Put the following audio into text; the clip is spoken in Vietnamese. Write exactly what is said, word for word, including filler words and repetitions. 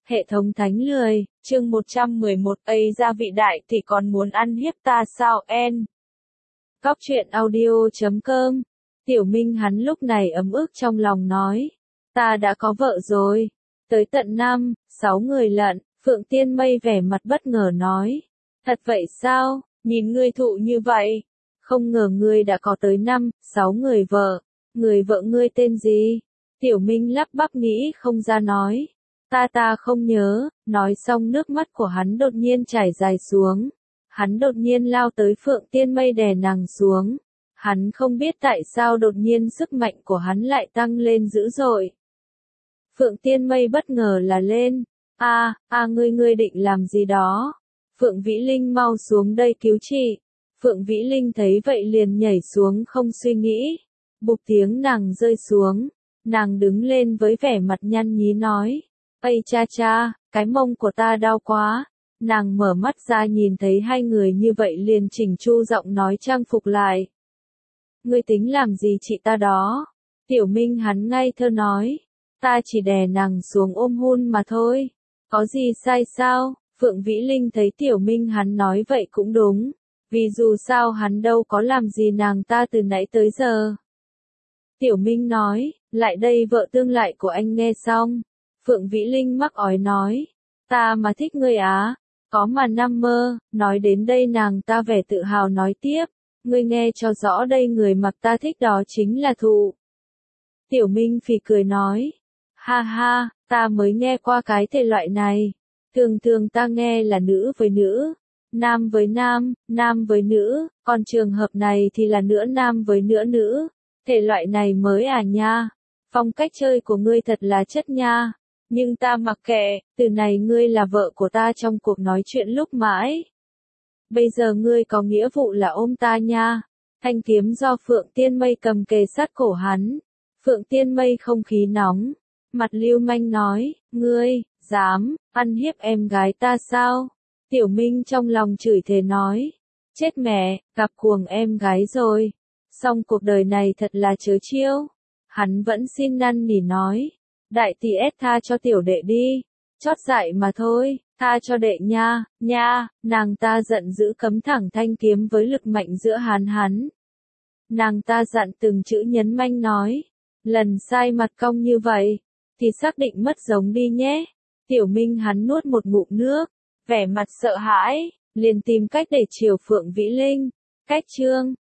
Hệ thống thánh lười, chương một trăm mười một, ấy gia vị đại thì còn muốn ăn hiếp ta sao en. Cóc truyện audio chấm com. Tiểu Minh hắn lúc này ấm ức trong lòng nói. Ta đã có vợ rồi. Tới tận năm, sáu người lận, Phượng Tiên Mây vẻ mặt bất ngờ nói. Thật vậy sao, nhìn ngươi thụ như vậy. Không ngờ ngươi đã có tới năm, sáu người vợ. Người vợ ngươi tên gì? Tiểu Minh lắp bắp nghĩ không ra nói. Ta ta không nhớ, nói xong nước mắt của hắn đột nhiên chảy dài xuống. Hắn đột nhiên lao tới Phượng Tiên Mây đè nàng xuống. Hắn không biết tại sao đột nhiên sức mạnh của hắn lại tăng lên dữ dội. Phượng Tiên Mây bất ngờ là lên. A, a ngươi ngươi định làm gì đó? Phượng Vĩ Linh mau xuống đây cứu chị. Phượng Vĩ Linh thấy vậy liền nhảy xuống không suy nghĩ. Bụp tiếng nàng rơi xuống. Nàng đứng lên với vẻ mặt nhăn nhí nói. Ây cha cha, cái mông của ta đau quá. Nàng mở mắt ra nhìn thấy hai người như vậy liền chỉnh chu giọng nói trang phục lại. Ngươi tính làm gì chị ta đó? Tiểu Minh hắn ngay thơ nói. Ta chỉ đè nàng xuống ôm hôn mà thôi. Có gì sai sao? Phượng Vĩ Linh thấy Tiểu Minh hắn nói vậy cũng đúng. Vì dù sao hắn đâu có làm gì nàng ta từ nãy tới giờ. Tiểu Minh nói, lại đây vợ tương lại của anh nghe xong. Phượng Vĩ Linh mắc ói nói, ta mà thích ngươi á, có mà năm mơ, nói đến đây nàng ta vẻ tự hào nói tiếp, ngươi nghe cho rõ đây người mặc ta thích đó chính là Thụ. Tiểu Minh phì cười nói, ha ha, ta mới nghe qua cái thể loại này, thường thường ta nghe là nữ với nữ, nam với nam, nam với nữ, còn trường hợp này thì là nửa nam với nửa nữ, thể loại này mới à nha, phong cách chơi của ngươi thật là chất nha. Nhưng ta mặc kệ, từ này ngươi là vợ của ta trong cuộc nói chuyện lúc mãi. Bây giờ ngươi có nghĩa vụ là ôm ta nha. Thanh kiếm do Phượng Tiên Mây cầm kề sát cổ hắn. Phượng Tiên Mây không khí nóng. Mặt lưu manh nói, ngươi, dám, ăn hiếp em gái ta sao? Tiểu Minh trong lòng chửi thề nói. Chết mẹ, gặp cuồng em gái rồi. Xong cuộc đời này thật là chớ chiêu. Hắn vẫn xin năn nỉ nói. Đại tỷ ép tha cho tiểu đệ đi, chót dại mà thôi, tha cho đệ nha, nha, nàng ta giận dữ cấm thẳng thanh kiếm với lực mạnh giữa hắn hắn. Nàng ta dặn từng chữ nhấn manh nói, lần sai mặt cong như vậy, thì xác định mất giống đi nhé. Tiểu Minh hắn nuốt một ngụm nước, vẻ mặt sợ hãi, liền tìm cách để chiều Phượng Vĩ Linh. Cách chương